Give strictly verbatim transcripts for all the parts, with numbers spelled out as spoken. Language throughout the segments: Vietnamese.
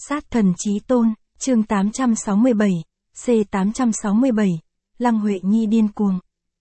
Sát thần chí tôn, chương tám trăm sáu mươi bảy, C tám trăm sáu mươi bảy, Lăng Huệ Nhi điên cuồng.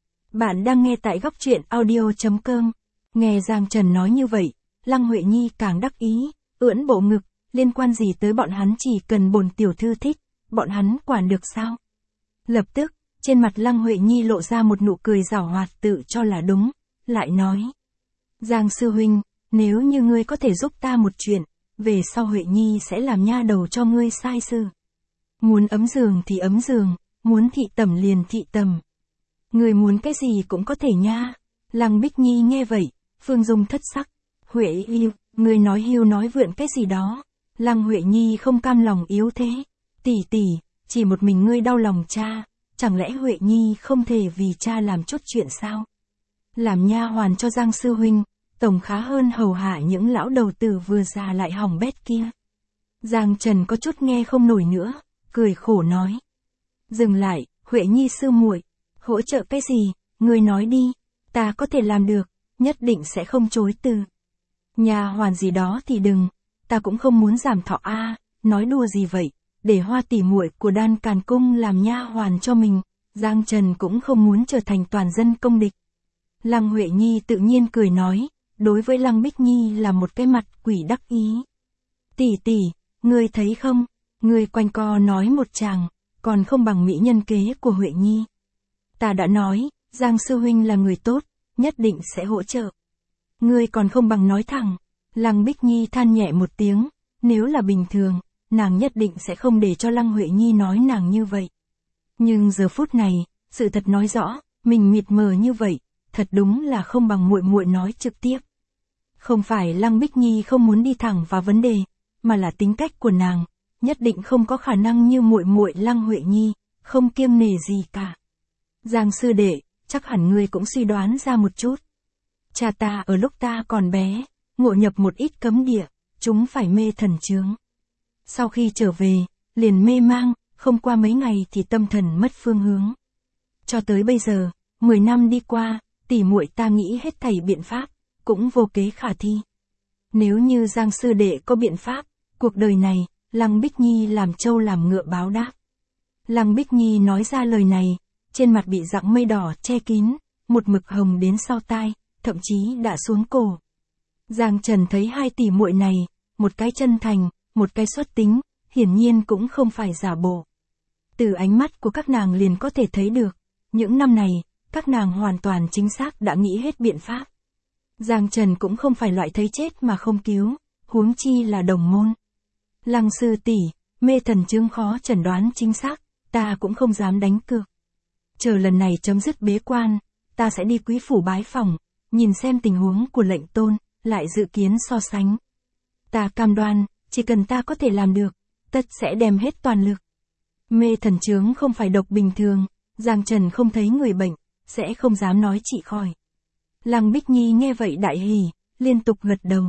Bạn đang nghe tại góc truyện audio chấm com. Nghe Giang Trần nói như vậy, Lăng Huệ Nhi càng đắc ý, ưỡn bộ ngực, liên quan gì tới bọn hắn, chỉ cần bổn tiểu thư thích, bọn hắn quản được sao? Lập tức, trên mặt Lăng Huệ Nhi lộ ra một nụ cười giảo hoạt tự cho là đúng, lại nói. Giang sư huynh, nếu như ngươi có thể giúp ta một chuyện, về sau Huệ Nhi sẽ làm nha đầu cho ngươi sai sự. Muốn ấm giường thì ấm giường, muốn thị tẩm liền thị tẩm. Ngươi muốn cái gì cũng có thể nha. Lăng Bích Nhi nghe vậy, Phương Dung thất sắc. Huệ yêu, ngươi nói hiu nói vượn cái gì đó. Lăng Huệ Nhi không cam lòng yếu thế. Tỷ tỷ, chỉ một mình ngươi đau lòng cha, chẳng lẽ Huệ Nhi không thể vì cha làm chút chuyện sao? Làm nha hoàn cho Giang sư huynh, tổng khá hơn hầu hạ những lão đầu tử vừa già lại hỏng bét kia. Giang Trần có chút nghe không nổi nữa, cười khổ nói. Dừng lại, Huệ Nhi sư muội, hỗ trợ cái gì, ngươi nói đi, ta có thể làm được, nhất định sẽ không chối từ. Nhà hoàn gì đó thì đừng, ta cũng không muốn giảm thọ a, nói đùa gì vậy, để Hoa tỷ muội của Đan Càn cung làm nha hoàn cho mình, Giang Trần cũng không muốn trở thành toàn dân công địch. Lăng Huệ Nhi tự nhiên cười nói, đối với Lăng Bích Nhi là một cái mặt quỷ đắc ý. Tỷ tỷ, ngươi thấy không, ngươi quanh co nói một tràng, còn không bằng mỹ nhân kế của Huệ Nhi. Ta đã nói, Giang sư huynh là người tốt, nhất định sẽ hỗ trợ. Ngươi còn không bằng nói thẳng. Lăng Bích Nhi than nhẹ một tiếng, nếu là bình thường, nàng nhất định sẽ không để cho Lăng Huệ Nhi nói nàng như vậy. Nhưng giờ phút này, sự thật nói rõ, mình mịt mờ như vậy, thật đúng là không bằng muội muội nói trực tiếp. Không phải Lăng Bích Nhi không muốn đi thẳng vào vấn đề, mà là tính cách của nàng, nhất định không có khả năng như muội muội Lăng Huệ Nhi, không kiêng nể gì cả. Giang sư đệ, chắc hẳn ngươi cũng suy đoán ra một chút. Cha ta ở lúc ta còn bé, ngộ nhập một ít cấm địa, chúng phải mê thần chướng. Sau khi trở về, liền mê mang, không qua mấy ngày thì tâm thần mất phương hướng. Cho tới bây giờ, mười năm đi qua, tỷ muội ta nghĩ hết thảy biện pháp, cũng vô kế khả thi. Nếu như Giang sư đệ có biện pháp, cuộc đời này, Lăng Bích Nhi làm trâu làm ngựa báo đáp. Lăng Bích Nhi nói ra lời này, trên mặt bị dặng mây đỏ che kín, một mực hồng đến sau tai, thậm chí đã xuống cổ. Giang Trần thấy hai tỷ muội này, một cái chân thành, một cái xuất tính, hiển nhiên cũng không phải giả bộ. Từ ánh mắt của các nàng liền có thể thấy được, những năm này, các nàng hoàn toàn chính xác đã nghĩ hết biện pháp. Giang Trần cũng không phải loại thấy chết mà không cứu, huống chi là đồng môn. Lăng sư tỷ, mê thần chướng khó chẩn đoán chính xác, ta cũng không dám đánh cược. Chờ lần này chấm dứt bế quan, ta sẽ đi quý phủ bái phỏng, nhìn xem tình huống của lệnh tôn, lại dự kiến so sánh. Ta cam đoan, chỉ cần ta có thể làm được, tất sẽ đem hết toàn lực. Mê thần chướng không phải độc bình thường, Giang Trần không thấy người bệnh, sẽ không dám nói trị khỏi. Lăng Bích Nhi nghe vậy đại hỉ, liên tục gật đầu.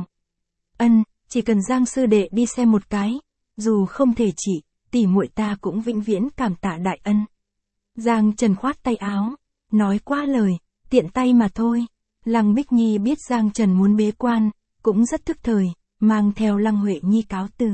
Ân, chỉ cần Giang sư đệ đi xem một cái, dù không thể trị, tỷ muội ta cũng vĩnh viễn cảm tạ đại ân. Giang Trần khoát tay áo, nói quá lời, tiện tay mà thôi. Lăng Bích Nhi biết Giang Trần muốn bế quan, cũng rất thức thời, mang theo Lăng Huệ Nhi cáo từ.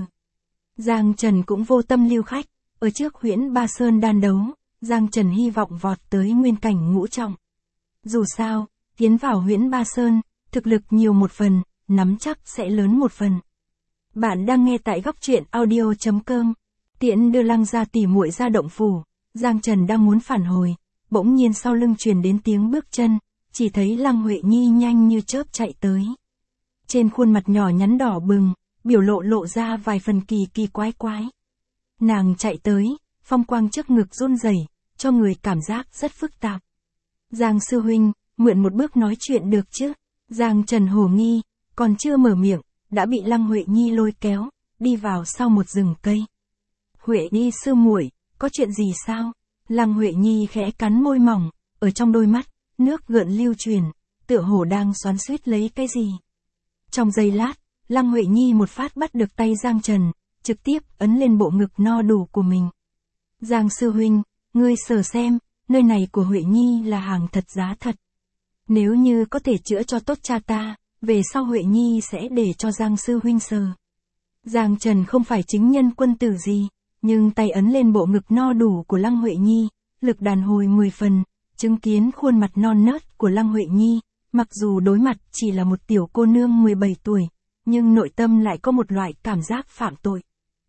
Giang Trần cũng vô tâm lưu khách, ở trước Huyễn Ba Sơn đan đấu, Giang Trần hy vọng vọt tới nguyên cảnh ngũ trọng. Dù sao, tiến vào Huyễn Ba Sơn, thực lực nhiều một phần, nắm chắc sẽ lớn một phần. Bạn đang nghe tại góc truyện audio chấm com. Tiễn đưa Lăng gia tỷ muội ra động phủ, Giang Trần đang muốn phản hồi, bỗng nhiên sau lưng truyền đến tiếng bước chân, chỉ thấy Lăng Huệ Nhi nhanh như chớp chạy tới. Trên khuôn mặt nhỏ nhắn đỏ bừng, biểu lộ lộ ra vài phần kỳ kỳ quái quái. Nàng chạy tới, phong quang trước ngực run rẩy, cho người cảm giác rất phức tạp. Giang sư huynh, mượn một bước nói chuyện được chứ? Giang Trần hồ nghi, còn chưa mở miệng, đã bị Lăng Huệ Nhi lôi kéo, đi vào sau một rừng cây. Huệ Nhi sư muội, có chuyện gì sao? Lăng Huệ Nhi khẽ cắn môi mỏng, ở trong đôi mắt, nước gợn lưu truyền, tựa hồ đang xoắn xuýt lấy cái gì. Trong giây lát, Lăng Huệ Nhi một phát bắt được tay Giang Trần, trực tiếp ấn lên bộ ngực no đủ của mình. Giang sư huynh, ngươi sờ xem, nơi này của Huệ Nhi là hàng thật giá thật. Nếu như có thể chữa cho tốt cha ta, về sau Huệ Nhi sẽ để cho Giang sư huynh sờ. Giang Trần không phải chính nhân quân tử gì, nhưng tay ấn lên bộ ngực no đủ của Lăng Huệ Nhi, lực đàn hồi mười phần, chứng kiến khuôn mặt non nớt của Lăng Huệ Nhi, mặc dù đối mặt chỉ là một tiểu cô nương mười bảy tuổi, nhưng nội tâm lại có một loại cảm giác phạm tội.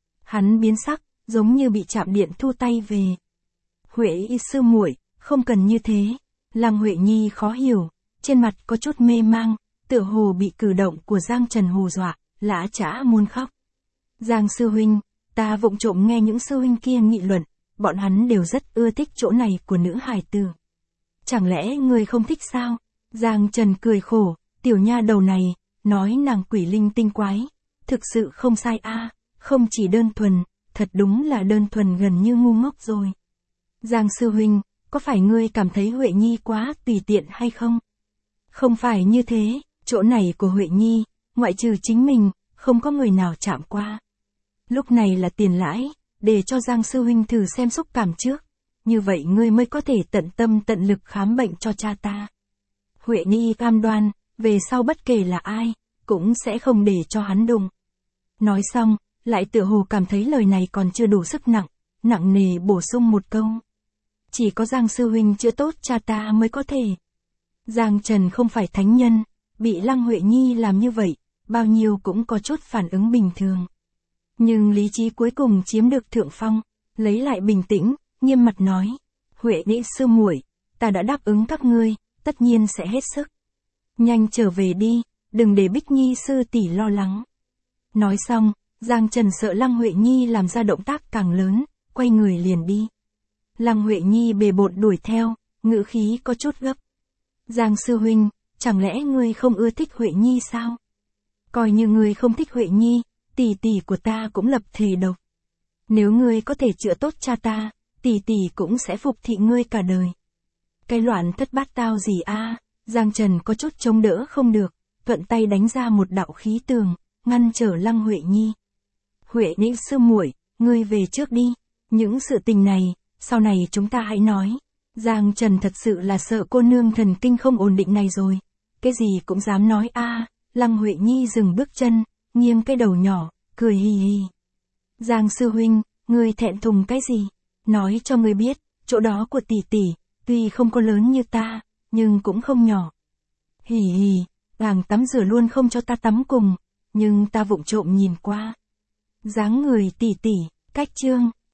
Hắn biến sắc, giống như bị chạm điện thu tay về. Huệ y sư muội, không cần như thế. Lăng Huệ Nhi khó hiểu, trên mặt có chút mê mang, tựa hồ bị cử động của Giang Trần hù dọa, lã chã muốn khóc. Giang sư huynh, ta vụng trộm nghe những sư huynh kia nghị luận, bọn hắn đều rất ưa thích chỗ này của nữ hài tử. Chẳng lẽ người không thích sao? Giang Trần cười khổ, tiểu nha đầu này, nói nàng quỷ linh tinh quái, thực sự không sai a, không chỉ đơn thuần, thật đúng là đơn thuần gần như ngu ngốc rồi. Giang sư huynh, có phải ngươi cảm thấy Huệ Nhi quá tùy tiện hay không? Không phải như thế, chỗ này của Huệ Nhi, ngoại trừ chính mình, không có người nào chạm qua. Lúc này là tiền lãi, để cho Giang sư huynh thử xem xúc cảm trước, như vậy ngươi mới có thể tận tâm tận lực khám bệnh cho cha ta. Huệ Nhi cam đoan, về sau bất kể là ai, cũng sẽ không để cho hắn đụng. Nói xong, lại tựa hồ cảm thấy lời này còn chưa đủ sức nặng, nặng nề bổ sung một câu. Chỉ có Giang sư huynh chữa tốt cha ta mới có thể. Giang Trần không phải thánh nhân, bị Lăng Huệ Nhi làm như vậy, bao nhiêu cũng có chút phản ứng bình thường. Nhưng lý trí cuối cùng chiếm được thượng phong, lấy lại bình tĩnh, nghiêm mặt nói, Huệ Nhi sư muội, ta đã đáp ứng các ngươi, tất nhiên sẽ hết sức. Nhanh trở về đi, đừng để Bích Nhi sư tỷ lo lắng. Nói xong, Giang Trần sợ Lăng Huệ Nhi làm ra động tác càng lớn, quay người liền đi. Lăng Huệ Nhi bề bộn đuổi theo, ngữ khí có chút gấp. Giang sư huynh, chẳng lẽ ngươi không ưa thích Huệ Nhi sao? Coi như ngươi không thích Huệ Nhi, tỷ tỷ của ta cũng lập thề độc. Nếu ngươi có thể chữa tốt cha ta, tỷ tỷ cũng sẽ phục thị ngươi cả đời. Cái loạn thất bát tao gì a? Giang Trần có chút chống đỡ không được, thuận tay đánh ra một đạo khí tường, ngăn trở Lăng Huệ Nhi. Huệ Nhi sư muội, ngươi về trước đi, những sự tình này, sau này chúng ta hãy nói. Giang Trần thật sự là sợ cô nương thần kinh không ổn định này rồi, cái gì cũng dám nói a. Lăng Huệ Nhi dừng bước chân, nghiêng cái đầu nhỏ, cười hì hì. Giang sư huynh, ngươi thẹn thùng cái gì? Nói cho ngươi biết, chỗ đó của tỷ tỷ, tuy không có lớn như ta, nhưng cũng không nhỏ. Hì hì, nàng tắm rửa luôn không cho ta tắm cùng, nhưng ta vụng trộm nhìn qua. Dáng người tỷ tỷ, cách chương.